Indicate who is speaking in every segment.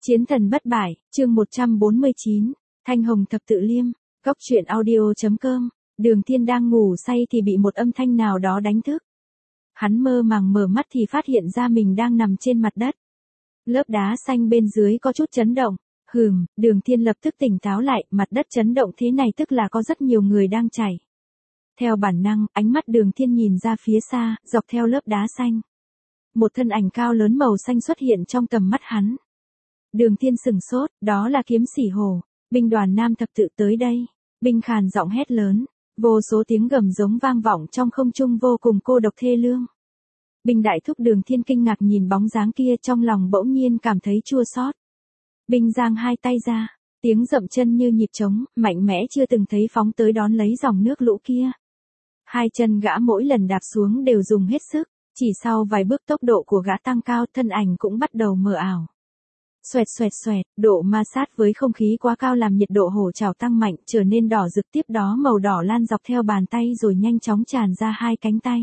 Speaker 1: Chiến thần bất bại, chương 149, Thanh Hồng Thập Tự Liêm, Góc truyện audio.com, Đường Thiên đang ngủ say thì bị một âm thanh nào đó đánh thức. Hắn mơ màng mở mắt thì phát hiện ra mình đang nằm trên mặt đất. Lớp đá xanh bên dưới có chút chấn động. Đường Thiên lập tức tỉnh táo lại, mặt đất chấn động thế này tức là có rất nhiều người đang chảy. Theo bản năng, ánh mắt Đường Thiên nhìn ra phía xa, dọc theo lớp đá xanh. Một thân ảnh cao lớn màu xanh xuất hiện trong tầm mắt hắn. Đường Thiên sửng sốt, đó là Kiếm Sĩ Hổ, binh đoàn Nam Thập Tự tới đây. Binh khàn giọng hét lớn, vô số tiếng gầm giống vang vọng trong không trung vô cùng cô độc thê lương. Binh đại thúc Đường Thiên kinh ngạc nhìn bóng dáng kia, trong lòng bỗng nhiên cảm thấy chua xót. Binh giang hai tay ra, tiếng dậm chân như nhịp trống, mạnh mẽ chưa từng thấy phóng tới đón lấy dòng nước lũ kia. Hai chân gã mỗi lần đạp xuống đều dùng hết sức, chỉ sau vài bước tốc độ của gã tăng cao, thân ảnh cũng bắt đầu mờ ảo. Xoẹt xoẹt xoẹt, độ ma sát với không khí quá cao làm nhiệt độ hổ trảo tăng mạnh, trở nên đỏ rực, tiếp đó màu đỏ lan dọc theo bàn tay rồi nhanh chóng tràn ra hai cánh tay.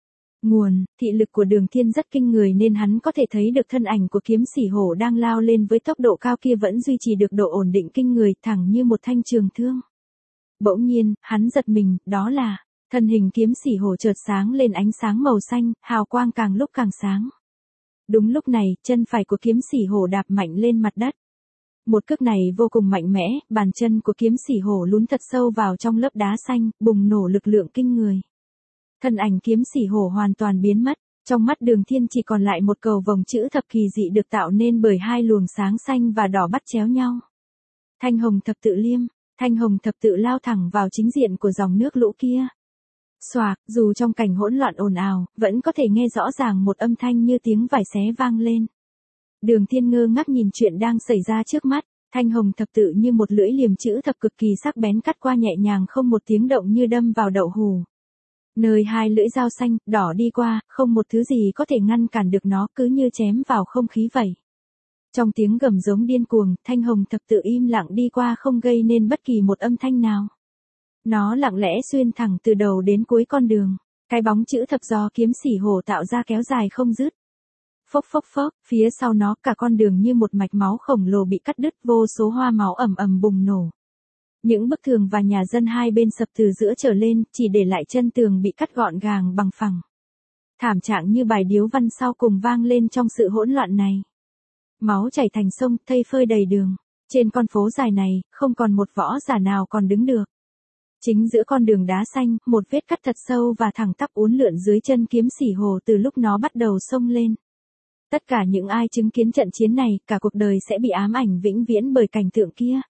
Speaker 1: Thị lực của Đường Thiên rất kinh người nên hắn có thể thấy được thân ảnh của Kiếm Sĩ Hổ đang lao lên với tốc độ cao kia vẫn duy trì được độ ổn định kinh người, thẳng như một thanh trường thương. Bỗng nhiên, hắn giật mình, đó là, thân hình Kiếm Sĩ Hổ chợt sáng lên ánh sáng màu xanh, hào quang càng lúc càng sáng. Đúng lúc này, chân phải của Kiếm Sĩ Hổ đạp mạnh lên mặt đất. Một cước này vô cùng mạnh mẽ, bàn chân của Kiếm Sĩ Hổ lún thật sâu vào trong lớp đá xanh, bùng nổ lực lượng kinh người. Thân ảnh Kiếm Sĩ Hổ hoàn toàn biến mất, trong mắt Đường Thiên chỉ còn lại một cầu vồng chữ thập kỳ dị được tạo nên bởi hai luồng sáng xanh và đỏ bắt chéo nhau. Thanh Hồng Thập Tự Liêm, Thanh Hồng Thập Tự lao thẳng vào chính diện của dòng nước lũ kia. Xoạc, dù trong cảnh hỗn loạn ồn ào, vẫn có thể nghe rõ ràng một âm thanh như tiếng vải xé vang lên. Đường Thiên ngơ ngác nhìn chuyện đang xảy ra trước mắt, Thanh Hồng Thập Tự như một lưỡi liềm chữ thập cực kỳ sắc bén cắt qua nhẹ nhàng không một tiếng động như đâm vào đậu hù. Nơi hai lưỡi dao xanh, đỏ đi qua, không một thứ gì có thể ngăn cản được nó, cứ như chém vào không khí vậy. Trong tiếng gầm giống điên cuồng, Thanh Hồng Thập Tự im lặng đi qua không gây nên bất kỳ một âm thanh nào. Nó lặng lẽ xuyên thẳng từ đầu đến cuối con đường, cái bóng chữ thập do Kiếm Sĩ Hổ tạo ra kéo dài không dứt. Phốc phốc phốc, phía sau nó cả con đường như một mạch máu khổng lồ bị cắt đứt, vô số hoa máu ầm ầm bùng nổ. Những bức tường và nhà dân hai bên sập từ giữa trở lên, chỉ để lại chân tường bị cắt gọn gàng bằng phẳng. Thảm trạng như bài điếu văn sau cùng vang lên trong sự hỗn loạn này. Máu chảy thành sông, thây phơi đầy đường. Trên con phố dài này, không còn một võ giả nào còn đứng được. Chính giữa con đường đá xanh, một vết cắt thật sâu và thẳng tắp uốn lượn dưới chân Kiếm Sĩ Hổ từ lúc nó bắt đầu xông lên. Tất cả những ai chứng kiến trận chiến này, cả cuộc đời sẽ bị ám ảnh vĩnh viễn bởi cảnh tượng kia.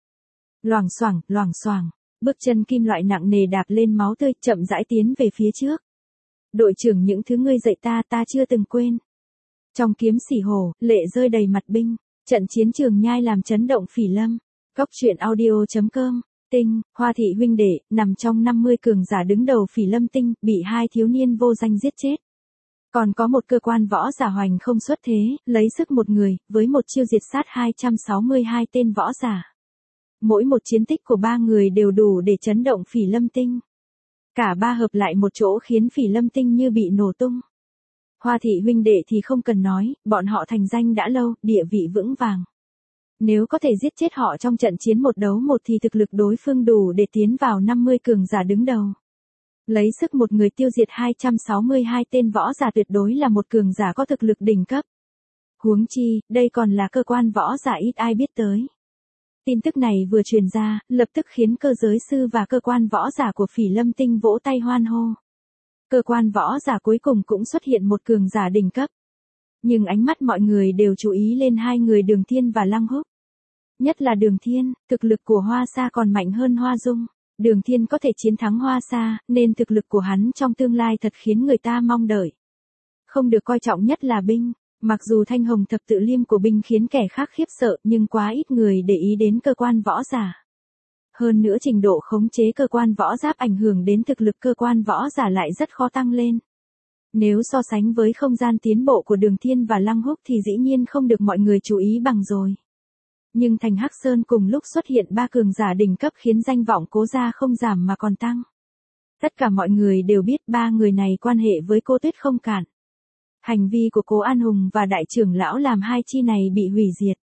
Speaker 1: Loảng xoảng, bước chân kim loại nặng nề đạp lên máu tươi, chậm rãi tiến về phía trước. Đội trưởng, những thứ ngươi dạy ta chưa từng quên. Trong Kiếm Sĩ Hổ, lệ rơi đầy mặt binh, trận chiến Trường Nhai làm chấn động Phỉ Lâm. Góc truyện audio.com, Tinh, Hoa Thị huynh đệ, nằm trong 50 cường giả đứng đầu Phỉ Lâm Tinh, bị hai thiếu niên vô danh giết chết. Còn có một cơ quan võ giả hoành không xuất thế, lấy sức một người, với một chiêu diệt sát 262 tên võ giả. Mỗi một chiến tích của ba người đều đủ để chấn động Phỉ Lâm Tinh. Cả ba hợp lại một chỗ khiến Phỉ Lâm Tinh như bị nổ tung. Hoa Thị huynh đệ thì không cần nói, bọn họ thành danh đã lâu, địa vị vững vàng. Nếu có thể giết chết họ trong trận chiến 1-1 thì thực lực đối phương đủ để tiến vào 50 cường giả đứng đầu. Lấy sức một người tiêu diệt 262 tên võ giả tuyệt đối là một cường giả có thực lực đỉnh cấp. Huống chi, đây còn là cơ quan võ giả ít ai biết tới. Tin tức này vừa truyền ra, lập tức khiến cơ giới sư và cơ quan võ giả của Phỉ Lâm Tinh vỗ tay hoan hô. Cơ quan võ giả cuối cùng cũng xuất hiện một cường giả đỉnh cấp. Nhưng ánh mắt mọi người đều chú ý lên hai người Đường Thiên và Lăng Húc. Nhất là Đường Thiên, thực lực của Hoa Sa còn mạnh hơn Hoa Dung. Đường Thiên có thể chiến thắng Hoa Sa, nên thực lực của hắn trong tương lai thật khiến người ta mong đợi. Không được coi trọng nhất là binh. Mặc dù Thanh Hồng Thập Tự Liêm của binh khiến kẻ khác khiếp sợ, nhưng quá ít người để ý đến cơ quan võ giả. Hơn nữa trình độ khống chế cơ quan võ giáp ảnh hưởng đến thực lực cơ quan võ giả lại rất khó tăng lên. Nếu so sánh với không gian tiến bộ của Đường Thiên và Lăng Húc thì dĩ nhiên không được mọi người chú ý bằng rồi. Nhưng thành Hắc Sơn cùng lúc xuất hiện ba cường giả đỉnh cấp khiến danh vọng Cố gia không giảm mà còn tăng. Tất cả mọi người đều biết ba người này quan hệ với Cô Tuyết không cản. Hành vi của Cố An Hùng và đại trưởng lão làm hai chi này bị hủy diệt.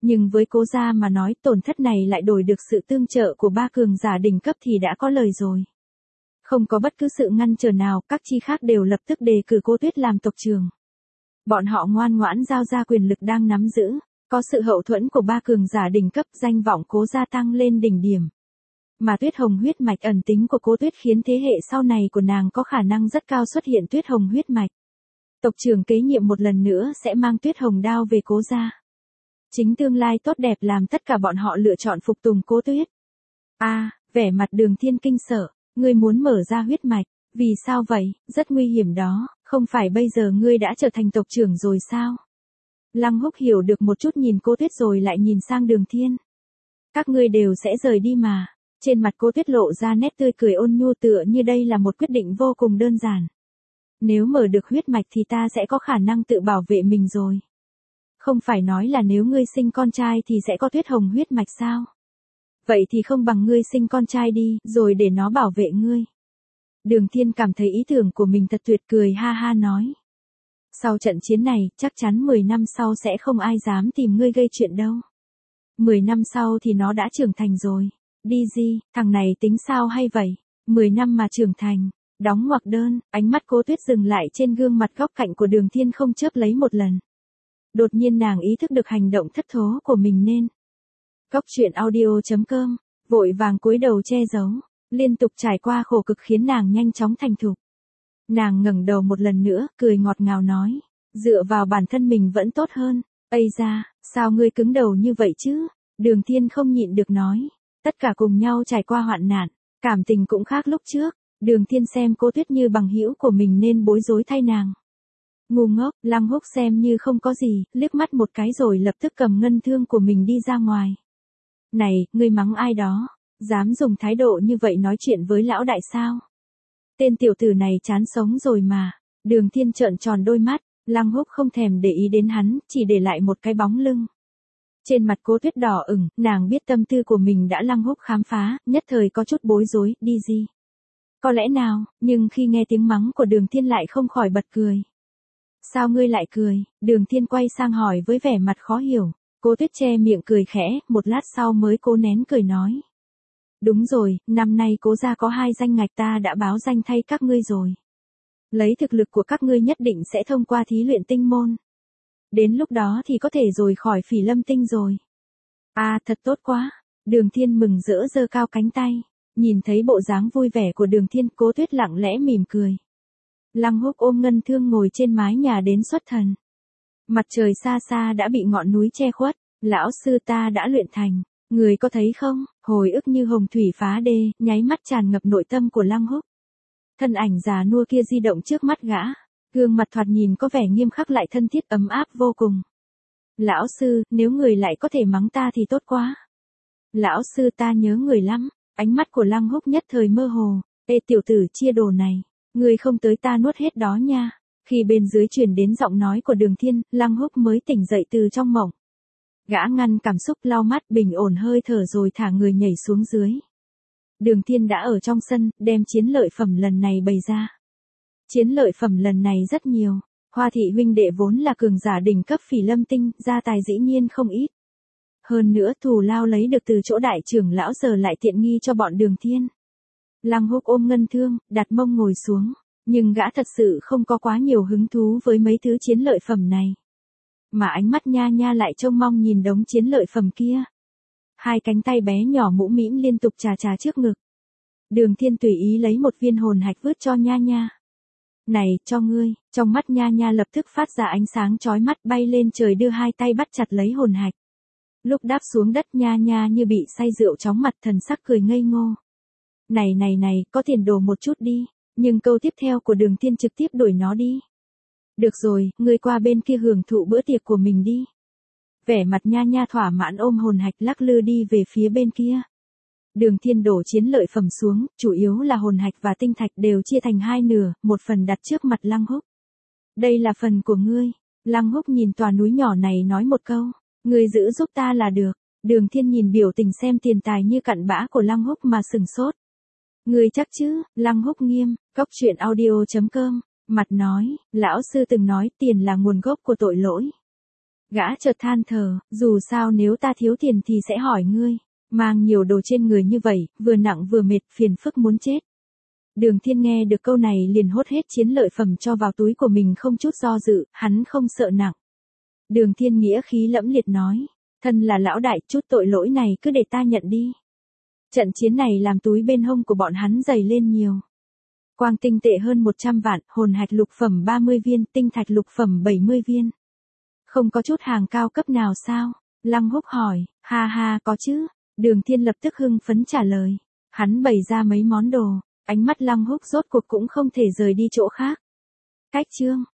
Speaker 1: Nhưng với Cố gia mà nói tổn thất này lại đổi được sự tương trợ của ba cường giả đỉnh cấp thì đã có lời rồi. Không có bất cứ sự ngăn trở nào, các chi khác đều lập tức đề cử Cố Tuyết làm tộc trưởng. Bọn họ ngoan ngoãn giao ra quyền lực đang nắm giữ, có sự hậu thuẫn của ba cường giả đỉnh cấp, danh vọng Cố gia tăng lên đỉnh điểm. Mà Tuyết Hồng huyết mạch ẩn tính của Cố Tuyết khiến thế hệ sau này của nàng có khả năng rất cao xuất hiện Tuyết Hồng huyết mạch. Tộc trưởng kế nhiệm một lần nữa sẽ mang Tuyết Hồng đao về Cố gia. Chính tương lai tốt đẹp làm tất cả bọn họ lựa chọn phục tùng Cố Tuyết. Vẻ mặt Đường Thiên kinh sợ, ngươi muốn mở ra huyết mạch, vì sao vậy, rất nguy hiểm đó, không phải bây giờ ngươi đã trở thành tộc trưởng rồi sao? Lăng Húc hiểu được một chút nhìn Cố Tuyết rồi lại nhìn sang Đường Thiên. Các ngươi đều sẽ rời đi mà. Trên mặt Cố Tuyết lộ ra nét tươi cười ôn nhu tựa như đây là một quyết định vô cùng đơn giản. Nếu mở được huyết mạch thì ta sẽ có khả năng tự bảo vệ mình rồi. Không phải nói là nếu ngươi sinh con trai thì sẽ có Tuyết Hồng huyết mạch sao? Vậy thì không bằng ngươi sinh con trai đi, rồi để nó bảo vệ ngươi. Đường Thiên cảm thấy ý tưởng của mình thật tuyệt, cười ha ha nói. Sau trận chiến này, chắc chắn 10 năm sau sẽ không ai dám tìm ngươi gây chuyện đâu. 10 năm sau thì nó đã trưởng thành rồi. Đi gì, thằng này tính sao hay vậy? 10 năm mà trưởng thành. Đóng ngoặc đơn, ánh mắt Cố Tuyết dừng lại trên gương mặt góc cạnh của Đường Thiên không chớp lấy một lần. Đột nhiên nàng ý thức được hành động thất thố của mình nên. Goctruyện audio.com, vội vàng cúi đầu che giấu, liên tục trải qua khổ cực khiến nàng nhanh chóng thành thục. Nàng ngẩng đầu một lần nữa, cười ngọt ngào nói, dựa vào bản thân mình vẫn tốt hơn. Ây da, sao ngươi cứng đầu như vậy chứ? Đường Thiên không nhịn được nói, tất cả cùng nhau trải qua hoạn nạn, cảm tình cũng khác lúc trước. Đường Thiên xem Cố Tuyết như bằng hữu của mình nên bối rối thay nàng. Ngu ngốc, Lăng Húc xem như không có gì, liếc mắt một cái rồi lập tức cầm ngân thương của mình đi ra ngoài. Này, ngươi mắng ai đó? Dám dùng thái độ như vậy nói chuyện với lão đại sao? Tên tiểu tử này chán sống rồi mà. Đường Thiên trợn tròn đôi mắt, Lăng Húc không thèm để ý đến hắn, chỉ để lại một cái bóng lưng. Trên mặt Cố Tuyết đỏ ửng, nàng biết tâm tư của mình đã Lăng Húc khám phá, nhất thời có chút bối rối, đi gì? Có lẽ nào, nhưng khi nghe tiếng mắng của Đường Thiên lại không khỏi bật cười. Sao ngươi lại cười? Đường Thiên quay sang hỏi với vẻ mặt khó hiểu. Cố Tuyết che miệng cười khẽ, một lát sau mới cố nén cười nói. Đúng rồi, năm nay Cố gia có 2 danh ngạch, ta đã báo danh thay các ngươi rồi. Lấy thực lực của các ngươi nhất định sẽ thông qua thí luyện tinh môn. Đến lúc đó thì có thể rồi khỏi Phỉ Lâm Tinh rồi. Thật tốt quá. Đường Thiên mừng rỡ giơ cao cánh tay. Nhìn thấy bộ dáng vui vẻ của Đường Thiên, Cố Tuyết lặng lẽ mỉm cười. Lăng Húc ôm ngân thương ngồi trên mái nhà đến xuất thần. Mặt trời xa xa đã bị ngọn núi che khuất, lão sư ta đã luyện thành, người có thấy không? Hồi ức như hồng thủy phá đê, nháy mắt tràn ngập nội tâm của Lăng Húc. Thân ảnh già nua kia di động trước mắt gã, gương mặt thoạt nhìn có vẻ nghiêm khắc lại thân thiết ấm áp vô cùng. Lão sư, nếu người lại có thể mắng ta thì tốt quá. Lão sư ta nhớ người lắm, ánh mắt của Lăng Húc nhất thời mơ hồ. Ê tiểu tử chia đồ này, người không tới ta nuốt hết đó nha. Khi bên dưới truyền đến giọng nói của Đường Thiên, Lăng Húc mới tỉnh dậy từ trong mộng. Gã ngăn cảm xúc, lau mắt, bình ổn hơi thở rồi thả người nhảy xuống dưới. Đường Thiên đã ở trong sân, đem chiến lợi phẩm lần này bày ra. Chiến lợi phẩm lần này rất nhiều. Hoa thị huynh đệ vốn là cường giả đỉnh cấp Phỉ Lâm Tinh, gia tài dĩ nhiên không ít. Hơn nữa thù lao lấy được từ chỗ đại trưởng lão giờ lại tiện nghi cho bọn Đường Thiên. Lăng Húc ôm ngân thương, đặt mông ngồi xuống. Nhưng gã thật sự không có quá nhiều hứng thú với mấy thứ chiến lợi phẩm này. Mà ánh mắt nha nha lại trông mong nhìn đống chiến lợi phẩm kia. 2 cánh tay bé nhỏ mũ mĩm liên tục chà chà trước ngực. Đường Thiên tùy ý lấy một viên hồn hạch vứt cho nha nha. Này, cho ngươi, trong mắt nha nha lập tức phát ra ánh sáng chói mắt, bay lên trời đưa 2 tay bắt chặt lấy hồn hạch. Lúc đáp xuống đất nha nha như bị say rượu chóng mặt, thần sắc cười ngây ngô. Này, có tiền đồ một chút đi. Nhưng câu tiếp theo của Đường Thiên trực tiếp đuổi nó đi. Được rồi, ngươi qua bên kia hưởng thụ bữa tiệc của mình đi. Vẻ mặt nha nha thỏa mãn ôm hồn hạch lắc lư đi về phía bên kia. Đường Thiên đổ chiến lợi phẩm xuống, chủ yếu là hồn hạch và tinh thạch đều chia thành 2 nửa, một phần đặt trước mặt Lăng Húc. Đây là phần của ngươi. Lăng Húc nhìn tòa núi nhỏ này nói một câu. Ngươi giữ giúp ta là được. Đường Thiên nhìn biểu tình xem tiền tài như cặn bã của Lăng Húc mà sừng sốt. Ngươi chắc chứ? Lăng Húc nghiêm. Goctruyện audio.com, mặt nói, lão sư từng nói tiền là nguồn gốc của tội lỗi. Gã chợt than thở, dù sao nếu ta thiếu tiền thì sẽ hỏi ngươi. Mang nhiều đồ trên người như vậy, vừa nặng vừa mệt, phiền phức muốn chết. Đường Thiên nghe được câu này liền hốt hết chiến lợi phẩm cho vào túi của mình không chút do dự, hắn không sợ nặng. Đường Thiên nghĩa khí lẫm liệt nói, thân là lão đại, chút tội lỗi này cứ để ta nhận đi. Trận chiến này làm túi bên hông của bọn hắn dày lên nhiều. Quang tinh tệ hơn 100 vạn, hồn hạch lục phẩm 30 viên, tinh thạch lục phẩm 70 viên. Không có chút hàng cao cấp nào sao? Lăng Húc hỏi, ha ha có chứ. Đường Thiên lập tức hưng phấn trả lời. Hắn bày ra mấy món đồ, ánh mắt Lăng Húc rốt cuộc cũng không thể rời đi chỗ khác. Cách chương.